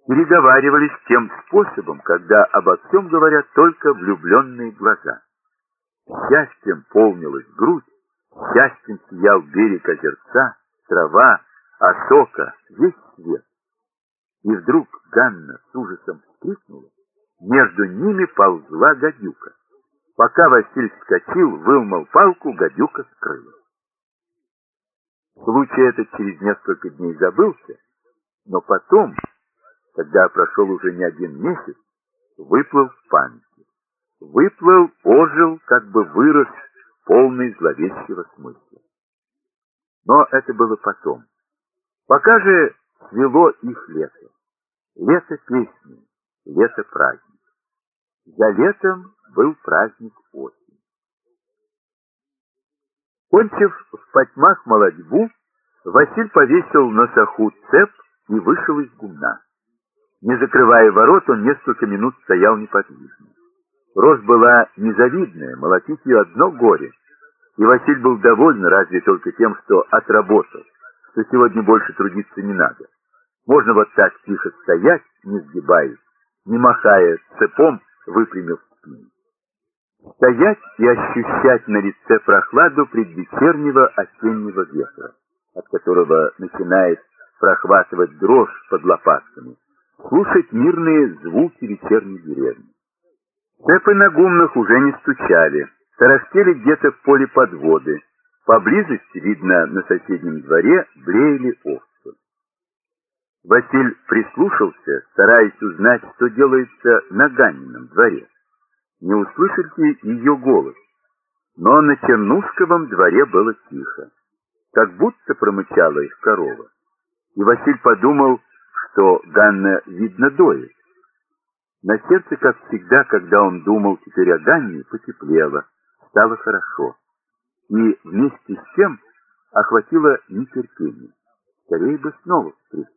переговаривались тем способом, когда обо всем говорят только влюбленные глаза. Счастьем полнилась грудь, счастьем сиял берег озерца, трава, осока, весь свет. И вдруг Ганна с ужасом вскрикнула, между ними ползла гадюка. Пока Василь вскочил, выломал палку, гадюка скрылась. Случай этот через несколько дней забылся, но потом, когда прошел уже не один месяц, выплыл в памяти. Выплыл, ожил, как бы вырос, полный зловещего смысла. Но это было потом. Пока же свело их лето. Лето песни, лето праздник. За летом был праздник осень. Кончив в потьмах молодьбу, Василь повесил на саху цеп и вышел из гумна. Не закрывая ворот, он несколько минут стоял неподвижно. Рожь была незавидная, молотить ее одно горе. И Василь был доволен разве только тем, что отработал, что сегодня больше трудиться не надо. Можно вот так тихо стоять, не сгибаясь, не махая цепом, выпрямив спину. Стоять и ощущать на лице прохладу предвечернего осеннего ветра, от которого начинает прохватывать дрожь под лопатками, слушать мирные звуки вечерней деревни. Цепы на гумнах уже не стучали, тарахтели где-то в поле подводы, поблизости, видно, на соседнем дворе блеяли овцы. Василь прислушался, стараясь узнать, что делается на Ганнином дворе. Не услышит ли ее голос? Но на Чернушковом дворе было тихо, как будто промычала их корова. И Василь подумал, что Ганна, видно, доит. На сердце, как всегда, когда он думал теперь о Ганне, потеплело, стало хорошо. И вместе с тем охватило нетерпение. Скорее бы снова встретиться.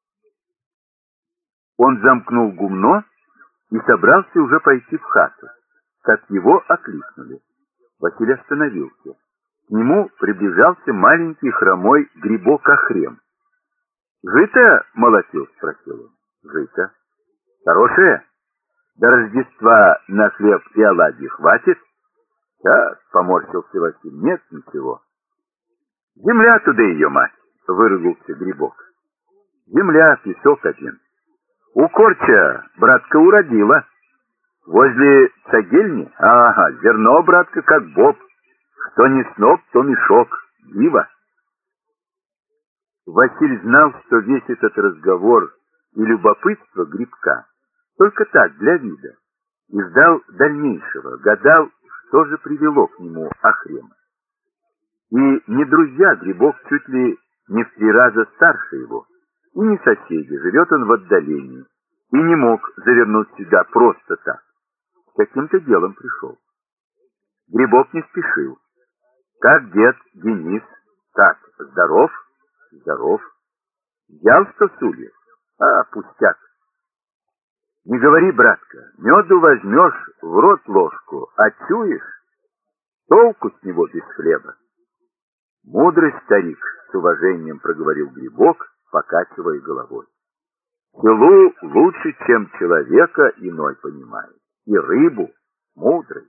Он замкнул гумно и собрался уже пойти в хату, как его окликнули. Василий остановился. К нему приближался маленький хромой грибок Охрем. «Жито молотил?» — спросил он. «Жито. Хорошее? До Рождества на хлеб и оладьи хватит?» «Да», — поморщился Василий, — «нет ничего». «Земля туда ее, мать!» — выругался грибок. «Земля, песок один. У корча, братка, уродила. Возле цагельни, ага, зерно, братка, как боб. Что не сноп, то мешок. Диво». Василий знал, что весь этот разговор и любопытство грибка только так, для вида, и ждал дальнейшего, гадал, что же привело к нему Охрема. И не друзья, грибок чуть ли не в 3 раза старше его, и не соседи, живет он в отдалении, и не мог завернуть сюда просто так. С каким-то делом пришел. Грибок не спешил. «Как дед Денис? Как, здоров?» «Здоров. Взял 100 сульев? А, пустяк. Не говори, братка, меду возьмешь, в рот ложку, а чуешь, толку с него без хлеба». «Мудрый старик», — с уважением проговорил грибок, покачивая головой. «Пилу лучше, чем человека иной понимает, и рыбу мудрый.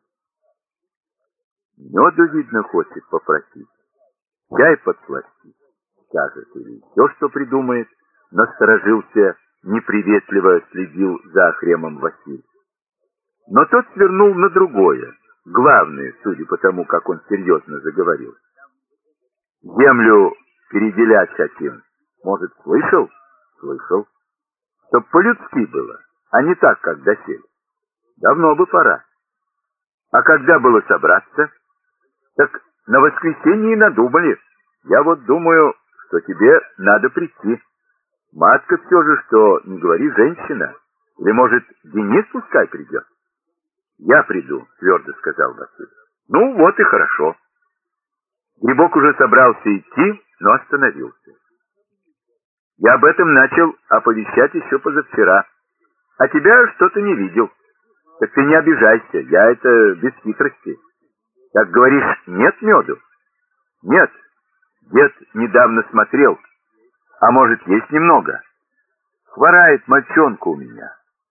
Меду, видно, хочет попросить, чай подсластить, скажет, или все, что придумает», — насторожился, неприветливо следил за Охремом Василий. Но тот свернул на другое, главное, судя по тому, как он серьезно заговорил. «Землю переделять хотим. Может, слышал?» «Слышал. Чтоб по-людски было, а не так, как доселе. Давно бы пора. А когда было собраться?» «Так на воскресенье и надумали. Я вот думаю, что тебе надо прийти. Матка все же, что не говори, женщина. Или, может, Денис пускай придет?» «Я приду», — твердо сказал Василий. «Ну, вот и хорошо». Грибок уже собрался идти, но остановился. «Я об этом начал оповещать еще позавчера, а тебя что-то не видел. Так ты не обижайся, я это без хитрости. Так говоришь, нет меду?» «Нет, дед недавно смотрел. А может, есть немного?» Хворает мальчонка у меня.